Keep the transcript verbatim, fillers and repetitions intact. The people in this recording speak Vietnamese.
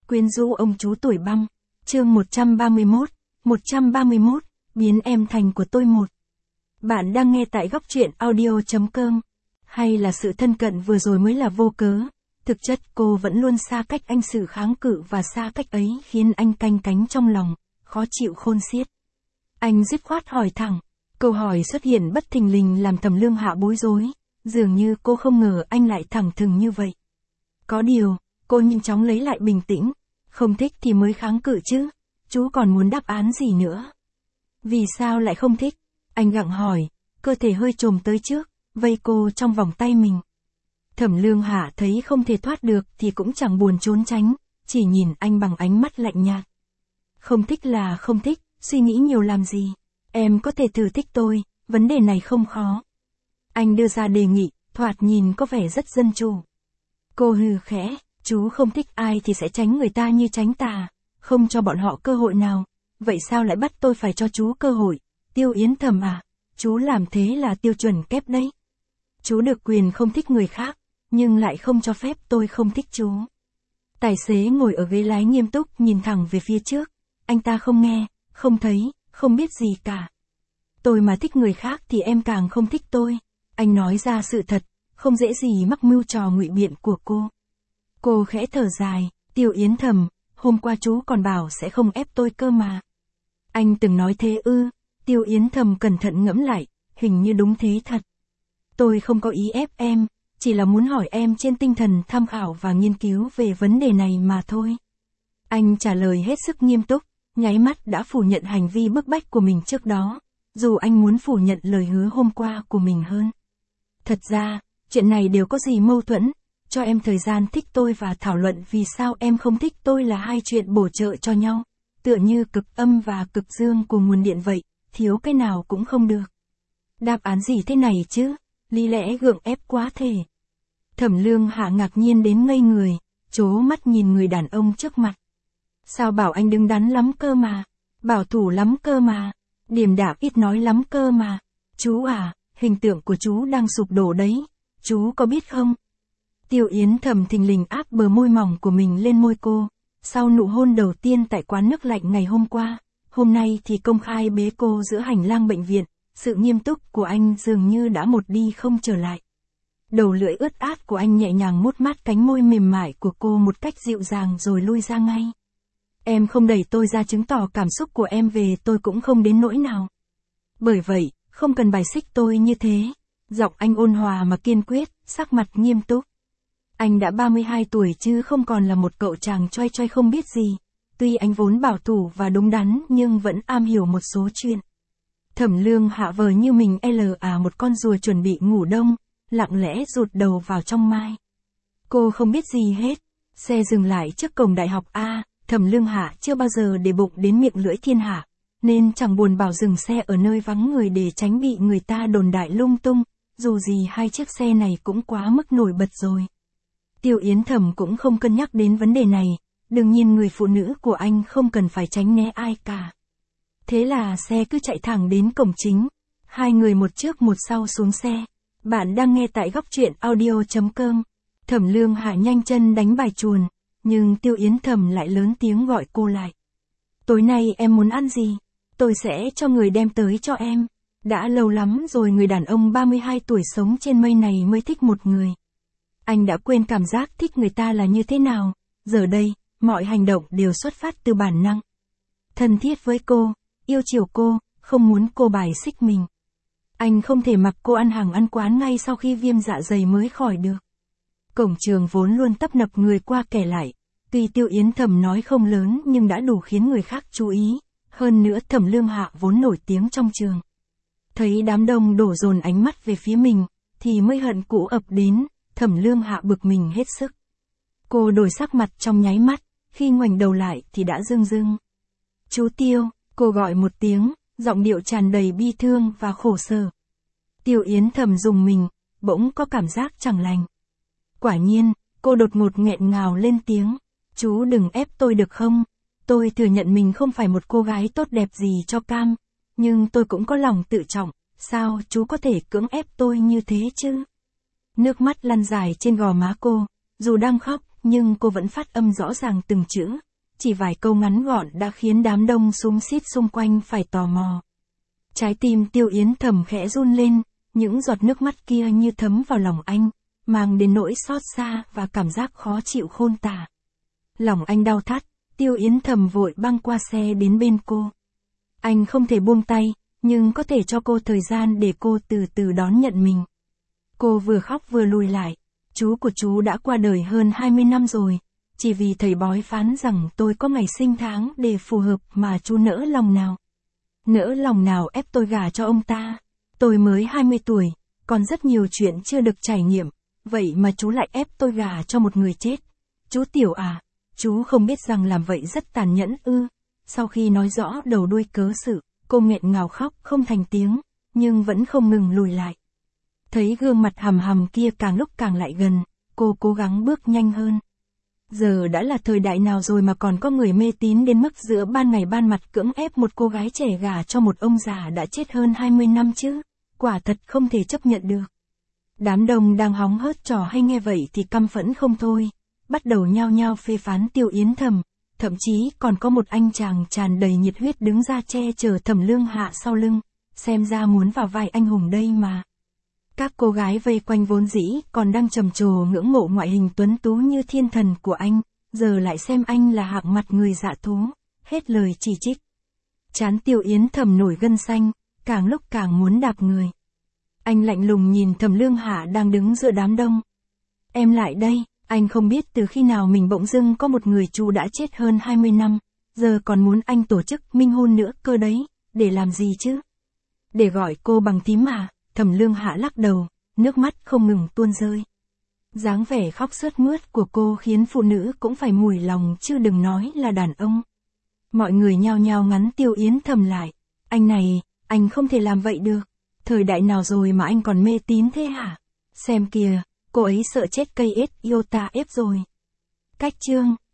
Quyến rũ ông chú tuổi băng. Chương một trăm ba mươi mốt. một trăm ba mươi mốt. Biến em thành của tôi một. Bạn đang nghe tại góc truyện audio chấm com. Hay là sự thân cận vừa rồi mới là vô cớ? Thực chất cô vẫn luôn xa cách anh, sự kháng cự và xa cách ấy khiến anh canh cánh trong lòng, khó chịu khôn xiết. Anh dứt khoát hỏi thẳng. Câu hỏi xuất hiện bất thình lình làm Thẩm Lương Hạ bối rối. Dường như cô không ngờ anh lại thẳng thừng như vậy. Có điều, cô nhanh chóng lấy lại bình tĩnh. Không thích thì mới kháng cự chứ. Chú còn muốn đáp án gì nữa? Vì sao lại không thích? Anh gặng hỏi, cơ thể hơi chồm tới trước, vây cô trong vòng tay mình. Thẩm Lương Hạ thấy không thể thoát được thì cũng chẳng buồn trốn tránh, chỉ nhìn anh bằng ánh mắt lạnh nhạt. Không thích là không thích, suy nghĩ nhiều làm gì? Em có thể thử thích tôi, vấn đề này không khó. Anh đưa ra đề nghị, thoạt nhìn có vẻ rất dân chủ. Cô hừ khẽ, chú không thích ai thì sẽ tránh người ta như tránh tà, không cho bọn họ cơ hội nào. Vậy sao lại bắt tôi phải cho chú cơ hội? Tiêu Yến Thầm à, chú làm thế là tiêu chuẩn kép đấy. Chú được quyền không thích người khác, nhưng lại không cho phép tôi không thích chú. Tài xế ngồi ở ghế lái nghiêm túc nhìn thẳng về phía trước. Anh ta không nghe, không thấy, không biết gì cả. Tôi mà thích người khác thì em càng không thích tôi. Anh nói ra sự thật, không dễ gì mắc mưu trò ngụy biện của cô. Cô khẽ thở dài, Tiêu Yến Thầm, hôm qua chú còn bảo sẽ không ép tôi cơ mà. Anh từng nói thế ư? Tiêu Yến Thầm cẩn thận ngẫm lại, hình như đúng thế thật. Tôi không có ý ép em, chỉ là muốn hỏi em trên tinh thần tham khảo và nghiên cứu về vấn đề này mà thôi. Anh trả lời hết sức nghiêm túc, nháy mắt đã phủ nhận hành vi bức bách của mình trước đó, dù anh muốn phủ nhận lời hứa hôm qua của mình hơn. Thật ra, chuyện này đều có gì mâu thuẫn, cho em thời gian thích tôi và thảo luận vì sao em không thích tôi là hai chuyện bổ trợ cho nhau, tựa như cực âm và cực dương của nguồn điện vậy, thiếu cái nào cũng không được. Đáp án gì thế này chứ, lý lẽ gượng ép quá thể. Thẩm Lương Hạ ngạc nhiên đến ngây người, trố mắt nhìn người đàn ông trước mặt. Sao bảo anh đứng đắn lắm cơ mà, bảo thủ lắm cơ mà, điềm đạm ít nói lắm cơ mà. Chú à, hình tượng của chú đang sụp đổ đấy, chú có biết không? Tiêu Yến Thầm thình lình áp bờ môi mỏng của mình lên môi cô, sau nụ hôn đầu tiên tại quán nước lạnh ngày hôm qua, hôm nay thì công khai bế cô giữa hành lang bệnh viện, sự nghiêm túc của anh dường như đã một đi không trở lại. Đầu lưỡi ướt át của anh nhẹ nhàng mút mát cánh môi mềm mại của cô một cách dịu dàng rồi lui ra ngay. Em không đẩy tôi ra chứng tỏ cảm xúc của em về tôi cũng không đến nỗi nào. Bởi vậy, không cần bài xích tôi như thế. Giọng anh ôn hòa mà kiên quyết, sắc mặt nghiêm túc. Anh đã ba mươi hai tuổi chứ không còn là một cậu chàng choai choai không biết gì. Tuy anh vốn bảo thủ và đúng đắn nhưng vẫn am hiểu một số chuyện. Thẩm Lương Hạ vờ như mình là một con rùa chuẩn bị ngủ đông, lặng lẽ rụt đầu vào trong mai. Cô không biết gì hết. Xe dừng lại trước cổng đại học A, Thẩm Lương Hạ chưa bao giờ để bụng đến miệng lưỡi thiên hạ, nên chẳng buồn bảo dừng xe ở nơi vắng người để tránh bị người ta đồn đại lung tung, dù gì hai chiếc xe này cũng quá mức nổi bật rồi. Tiêu Yến Thầm cũng không cân nhắc đến vấn đề này, đương nhiên người phụ nữ của anh không cần phải tránh né ai cả. Thế là xe cứ chạy thẳng đến cổng chính, hai người một trước một sau xuống xe. Bạn đang nghe tại góc truyện audio chấm com. Thẩm Lương Hạ nhanh chân đánh bài chuồn, nhưng Tiêu Yến Thầm lại lớn tiếng gọi cô lại. Tối nay em muốn ăn gì? Tôi sẽ cho người đem tới cho em. Đã lâu lắm rồi người đàn ông ba mươi hai tuổi sống trên mây này mới thích một người. Anh đã quên cảm giác thích người ta là như thế nào, giờ đây, mọi hành động đều xuất phát từ bản năng. Thân thiết với cô, yêu chiều cô, không muốn cô bài xích mình. Anh không thể mặc cô ăn hàng ăn quán ngay sau khi viêm dạ dày mới khỏi được. Cổng trường vốn luôn tấp nập người qua kẻ lại, tuy Tiêu Yến Thầm nói không lớn nhưng đã đủ khiến người khác chú ý, hơn nữa Thẩm Lương Hạ vốn nổi tiếng trong trường. Thấy đám đông đổ dồn ánh mắt về phía mình, thì mới hận cũ ập đến, Thẩm Lương Hạ bực mình hết sức. Cô đổi sắc mặt trong nháy mắt, khi ngoảnh đầu lại thì đã rưng rưng. Chú Tiêu, cô gọi một tiếng, giọng điệu tràn đầy bi thương và khổ sở. Tiêu Yến Thầm rùng mình, bỗng có cảm giác chẳng lành. Quả nhiên, cô đột ngột nghẹn ngào lên tiếng. Chú đừng ép tôi được không? Tôi thừa nhận mình không phải một cô gái tốt đẹp gì cho cam, nhưng tôi cũng có lòng tự trọng, sao chú có thể cưỡng ép tôi như thế chứ? Nước mắt lăn dài trên gò má cô, dù đang khóc nhưng cô vẫn phát âm rõ ràng từng chữ. Chỉ vài câu ngắn gọn đã khiến đám đông xúm xít xung quanh phải tò mò. Trái tim Tiêu Yến Thầm khẽ run lên, những giọt nước mắt kia như thấm vào lòng anh, mang đến nỗi xót xa và cảm giác khó chịu khôn tả. Lòng anh đau thắt, Tiêu Yến Thầm vội băng qua xe đến bên cô. Anh không thể buông tay, nhưng có thể cho cô thời gian để cô từ từ đón nhận mình. Cô vừa khóc vừa lùi lại. Chú của chú đã qua đời hơn hai mươi năm rồi. Chỉ vì thầy bói phán rằng tôi có ngày sinh tháng để phù hợp mà chú nỡ lòng nào. Nỡ lòng nào ép tôi gả cho ông ta. Tôi mới hai mươi tuổi, còn rất nhiều chuyện chưa được trải nghiệm. Vậy mà chú lại ép tôi gả cho một người chết. Chú Tiểu à, chú không biết rằng làm vậy rất tàn nhẫn ư. Sau khi nói rõ đầu đuôi cớ sự, cô nghẹn ngào khóc không thành tiếng, nhưng vẫn không ngừng lùi lại. Thấy gương mặt hầm hầm kia càng lúc càng lại gần, cô cố gắng bước nhanh hơn. Giờ đã là thời đại nào rồi mà còn có người mê tín đến mức giữa ban ngày ban mặt cưỡng ép một cô gái trẻ gả cho một ông già đã chết hơn hai mươi năm chứ, quả thật không thể chấp nhận được. Đám đông đang hóng hớt trò hay nghe vậy thì căm phẫn không thôi, bắt đầu nhao nhao phê phán Tiêu Yến Thầm, thậm chí còn có một anh chàng tràn đầy nhiệt huyết đứng ra che chở Thẩm Lương Hạ sau lưng, xem ra muốn vào vai anh hùng đây mà. Các cô gái vây quanh vốn dĩ còn đang trầm trồ ngưỡng mộ ngoại hình tuấn tú như thiên thần của anh, giờ lại xem anh là hạng mặt người dạ thú, hết lời chỉ trích. Trán Tiêu Yến Thầm nổi gân xanh, càng lúc càng muốn đạp người. Anh lạnh lùng nhìn Thẩm Lương Hạ đang đứng giữa đám đông. Em lại đây, anh không biết từ khi nào mình bỗng dưng có một người chú đã chết hơn hai mươi năm, giờ còn muốn anh tổ chức minh hôn nữa cơ đấy, để làm gì chứ? Để gọi cô bằng thím mà. Thẩm Lương Hạ lắc đầu, nước mắt không ngừng tuôn rơi. Dáng vẻ khóc sướt mướt của cô khiến phụ nữ cũng phải mùi lòng chứ đừng nói là đàn ông. Mọi người nhao nhao ngắn Tiêu Yến Thầm lại. Anh này, anh không thể làm vậy được. Thời đại nào rồi mà anh còn mê tín thế hả? Xem kìa, cô ấy sợ chết cây ết iota ép rồi. Cách chương